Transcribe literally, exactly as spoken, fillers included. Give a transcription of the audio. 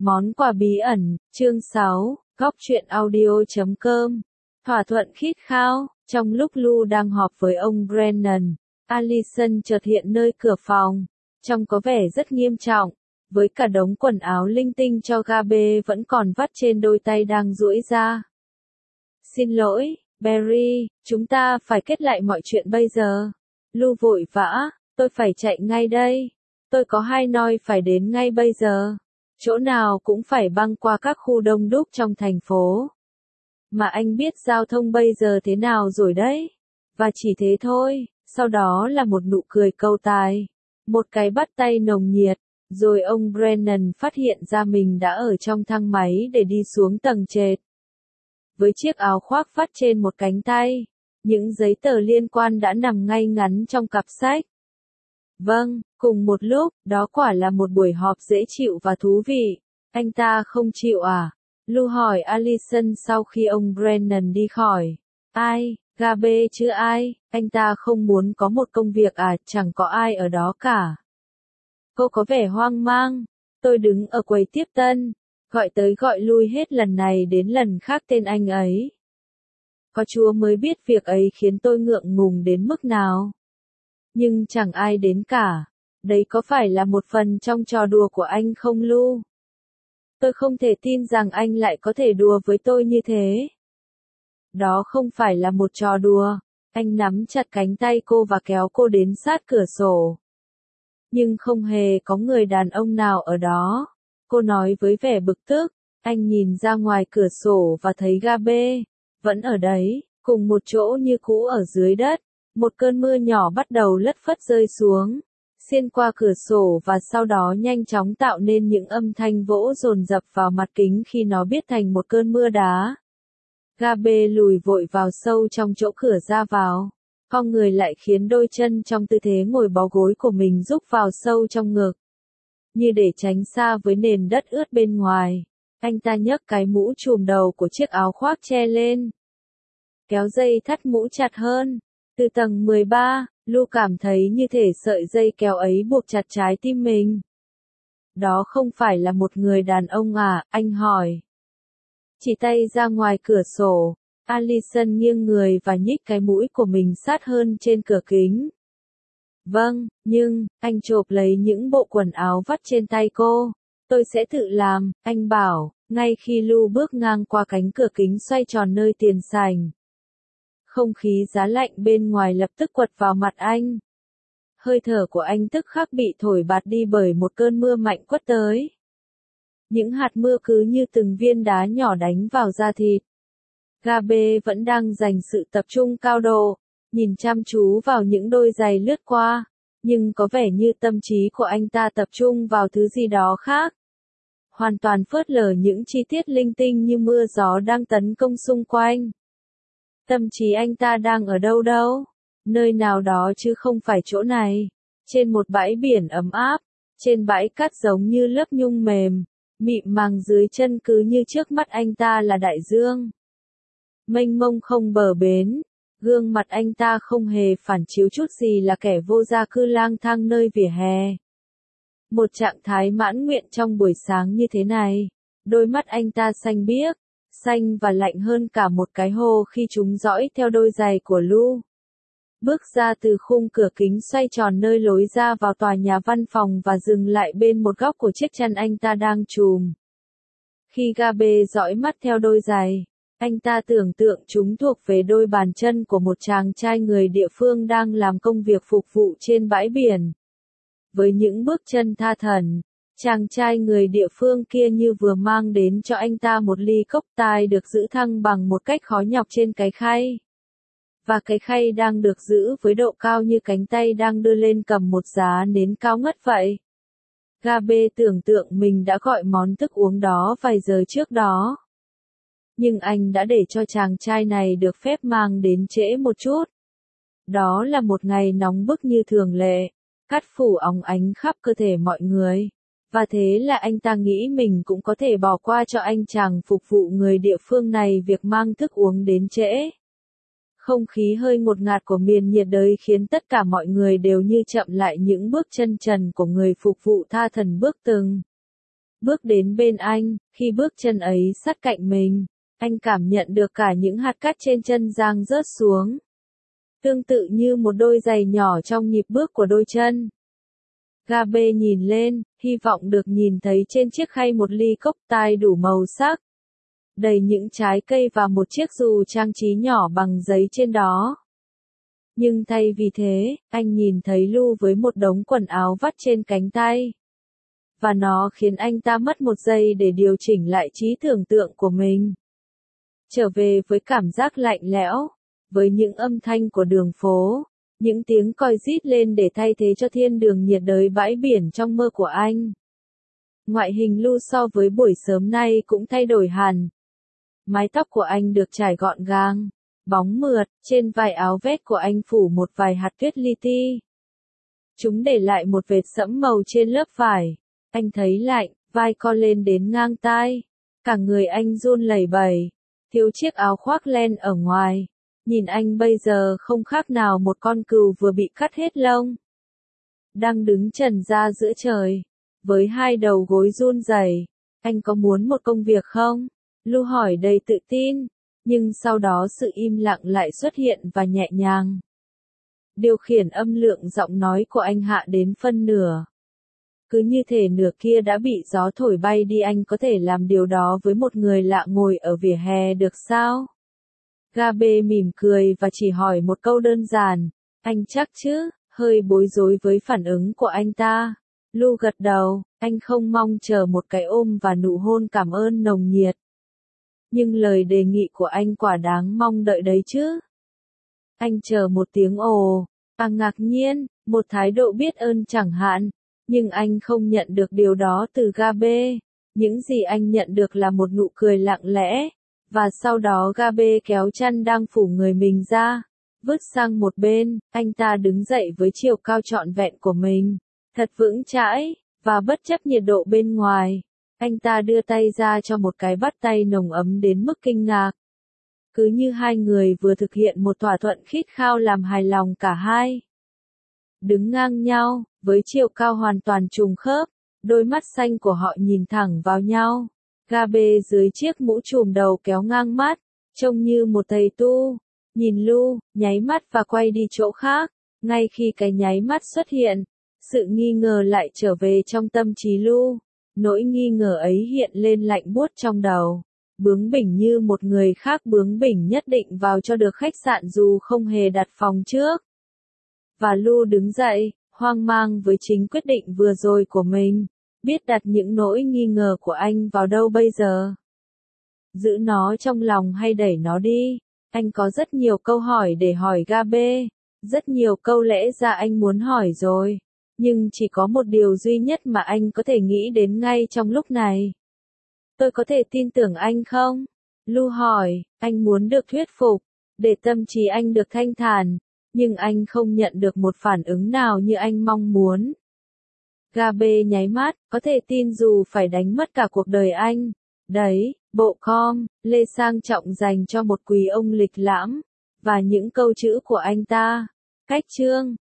Món quà bí ẩn, chương sáu, góc truyện audio chấm com. Thỏa thuận khít khao, trong lúc Lu đang họp với ông Brennan, Allison chợt hiện nơi cửa phòng, trông có vẻ rất nghiêm trọng, với cả đống quần áo linh tinh cho Gabe vẫn còn vắt trên đôi tay đang duỗi ra. Xin lỗi, Barry, chúng ta phải kết lại mọi chuyện bây giờ. Lu vội vã, tôi phải chạy ngay đây. Tôi có hai noi phải đến ngay bây giờ. Chỗ nào cũng phải băng qua các khu đông đúc trong thành phố. Mà anh biết giao thông bây giờ thế nào rồi đấy. Và chỉ thế thôi, sau đó là một nụ cười câu tài. Một cái bắt tay nồng nhiệt, rồi ông Brennan phát hiện ra mình đã ở trong thang máy để đi xuống tầng trệt. Với chiếc áo khoác vắt trên một cánh tay, những giấy tờ liên quan đã nằm ngay ngắn trong cặp sách. Vâng, cùng một lúc, đó quả là một buổi họp dễ chịu và thú vị. Anh ta không chịu à? Lu hỏi Allison sau khi ông Brennan đi khỏi. Ai, Gabe chứ ai, anh ta không muốn có một công việc à, chẳng có ai ở đó cả. Cô có vẻ hoang mang. Tôi đứng ở quầy tiếp tân, gọi tới gọi lui hết lần này đến lần khác tên anh ấy. Có Chúa mới biết việc ấy khiến tôi ngượng ngùng đến mức nào. Nhưng chẳng ai đến cả. Đấy có phải là một phần trong trò đùa của anh không Lu? Tôi không thể tin rằng anh lại có thể đùa với tôi như thế. Đó không phải là một trò đùa. Anh nắm chặt cánh tay cô và kéo cô đến sát cửa sổ. Nhưng không hề có người đàn ông nào ở đó. Cô nói với vẻ bực tức. Anh nhìn ra ngoài cửa sổ và thấy Gabe vẫn ở đấy, cùng một chỗ như cũ ở dưới đất. Một cơn mưa nhỏ bắt đầu lất phất rơi xuống, xuyên qua cửa sổ và sau đó nhanh chóng tạo nên những âm thanh vỗ dồn dập vào mặt kính khi nó biến thành một cơn mưa đá. Gabe lùi vội vào sâu trong chỗ cửa ra vào, cong người lại khiến đôi chân trong tư thế ngồi bó gối của mình rúc vào sâu trong ngực. Như để tránh xa với nền đất ướt bên ngoài, anh ta nhấc cái mũ trùm đầu của chiếc áo khoác che lên. Kéo dây thắt mũ chặt hơn. Từ tầng mười ba, Lu cảm thấy như thể sợi dây kéo ấy buộc chặt trái tim mình. Đó không phải là một người đàn ông à, anh hỏi. Chỉ tay ra ngoài cửa sổ, Allison nghiêng người và nhích cái mũi của mình sát hơn trên cửa kính. Vâng, nhưng, anh chộp lấy những bộ quần áo vắt trên tay cô. Tôi sẽ tự làm, anh bảo, ngay khi Lu bước ngang qua cánh cửa kính xoay tròn nơi tiền sảnh. Không khí giá lạnh bên ngoài lập tức quật vào mặt anh. Hơi thở của anh tức khắc bị thổi bạt đi bởi một cơn mưa mạnh quất tới. Những hạt mưa cứ như từng viên đá nhỏ đánh vào da thịt. Gabe vẫn đang dành sự tập trung cao độ, nhìn chăm chú vào những đôi giày lướt qua, nhưng có vẻ như tâm trí của anh ta tập trung vào thứ gì đó khác. Hoàn toàn phớt lờ những chi tiết linh tinh như mưa gió đang tấn công xung quanh. Tâm trí anh ta đang ở đâu đâu? Nơi nào đó chứ không phải chỗ này. Trên một bãi biển ấm áp, trên bãi cát giống như lớp nhung mềm, mịn màng dưới chân cứ như trước mắt anh ta là đại dương. Mênh mông không bờ bến, gương mặt anh ta không hề phản chiếu chút gì là kẻ vô gia cư lang thang nơi vỉa hè. Một trạng thái mãn nguyện trong buổi sáng như thế này, đôi mắt anh ta xanh biếc, xanh và lạnh hơn cả một cái hồ khi chúng dõi theo đôi giày của Lu. Bước ra từ khung cửa kính xoay tròn nơi lối ra vào tòa nhà văn phòng và dừng lại bên một góc của chiếc chăn anh ta đang trùm. Khi Gabe dõi mắt theo đôi giày, anh ta tưởng tượng chúng thuộc về đôi bàn chân của một chàng trai người địa phương đang làm công việc phục vụ trên bãi biển. Với những bước chân tha thẩn, chàng trai người địa phương kia như vừa mang đến cho anh ta một ly cốc tai được giữ thăng bằng một cách khó nhọc trên cái khay. Và cái khay đang được giữ với độ cao như cánh tay đang đưa lên cầm một giá nến cao ngất vậy. Gabe tưởng tượng mình đã gọi món thức uống đó vài giờ trước đó. Nhưng anh đã để cho chàng trai này được phép mang đến trễ một chút. Đó là một ngày nóng bức như thường lệ, cát phủ óng ánh khắp cơ thể mọi người. Và thế là anh ta nghĩ mình cũng có thể bỏ qua cho anh chàng phục vụ người địa phương này việc mang thức uống đến trễ. Không khí hơi ngột ngạt của miền nhiệt đới khiến tất cả mọi người đều như chậm lại những bước chân trần của người phục vụ tha thẩn bước từng. bước đến bên anh, khi bước chân ấy sát cạnh mình, anh cảm nhận được cả những hạt cát trên chân Giang rớt xuống. Tương tự như một đôi giày nhỏ trong nhịp bước của đôi chân. Gabe nhìn lên, hy vọng được nhìn thấy trên chiếc khay một ly cốc tai đủ màu sắc. Đầy những trái cây và một chiếc dù trang trí nhỏ bằng giấy trên đó. Nhưng thay vì thế, anh nhìn thấy Lu với một đống quần áo vắt trên cánh tay. Và nó khiến anh ta mất một giây để điều chỉnh lại trí tưởng tượng của mình. Trở về với cảm giác lạnh lẽo, với những âm thanh của đường phố, những tiếng còi rít lên để thay thế cho thiên đường nhiệt đới bãi biển trong mơ của anh. Ngoại hình Lu so với buổi sớm nay cũng thay đổi hẳn. Mái tóc của anh được trải gọn gàng, bóng mượt, trên vai áo vest của anh phủ một vài hạt tuyết li ti. Chúng để lại một vệt sẫm màu trên lớp vải. Anh thấy lạnh, vai co lên đến ngang tai. Cả người anh run lẩy bẩy, thiếu chiếc áo khoác len ở ngoài. Nhìn anh bây giờ không khác nào một con cừu vừa bị cắt hết lông. Đang đứng trần ra giữa trời, với hai đầu gối run rẩy. Anh có muốn một công việc không? Lu hỏi đầy tự tin, nhưng sau đó sự im lặng lại xuất hiện và nhẹ nhàng. Điều khiển âm lượng giọng nói của anh hạ đến phân nửa. Cứ như thể nửa kia đã bị gió thổi bay đi. Anh có thể làm điều đó với một người lạ ngồi ở vỉa hè được sao? Gabe mỉm cười và chỉ hỏi một câu đơn giản. Anh chắc chứ? Hơi bối rối với phản ứng của anh ta. Lu gật đầu, anh không mong chờ một cái ôm và nụ hôn cảm ơn nồng nhiệt. Nhưng lời đề nghị của anh quả đáng mong đợi đấy chứ. Anh chờ một tiếng ồ, à ngạc nhiên, một thái độ biết ơn chẳng hạn. Nhưng anh không nhận được điều đó từ Gabe. Những gì anh nhận được là một nụ cười lặng lẽ. Và sau đó Gabe kéo chăn đang phủ người mình ra, vứt sang một bên. Anh ta đứng dậy với chiều cao trọn vẹn của mình, thật vững chãi, và bất chấp nhiệt độ bên ngoài. Anh ta đưa tay ra cho một cái bắt tay nồng ấm đến mức kinh ngạc. Cứ như hai người vừa thực hiện một thỏa thuận khít khao làm hài lòng cả hai. Đứng ngang nhau, với chiều cao hoàn toàn trùng khớp, đôi mắt xanh của họ nhìn thẳng vào nhau. Gabe dưới chiếc mũ trùm đầu kéo ngang mắt, trông như một thầy tu. Nhìn Lu, nháy mắt và quay đi chỗ khác. Ngay khi cái nháy mắt xuất hiện, sự nghi ngờ lại trở về trong tâm trí Lu. Nỗi nghi ngờ ấy hiện lên lạnh buốt trong đầu. Bướng bỉnh như một người khác bướng bỉnh nhất định vào cho được khách sạn dù không hề đặt phòng trước. Và Lu đứng dậy, hoang mang với chính quyết định vừa rồi của mình. Biết đặt những nỗi nghi ngờ của anh vào đâu bây giờ? Giữ nó trong lòng hay đẩy nó đi? Anh có rất nhiều câu hỏi để hỏi Gabe. Rất nhiều câu lẽ ra anh muốn hỏi rồi. Nhưng chỉ có một điều duy nhất mà anh có thể nghĩ đến ngay trong lúc này. Tôi có thể tin tưởng anh không? Lu hỏi, anh muốn được thuyết phục, để tâm trí anh được thanh thản. Nhưng anh không nhận được một phản ứng nào như anh mong muốn. Gabe nháy mắt, có thể tin dù phải đánh mất cả cuộc đời anh. Đấy, bộ com, lê sang trọng dành cho một quý ông lịch lãm. Và những câu chữ của anh ta. Cách chương.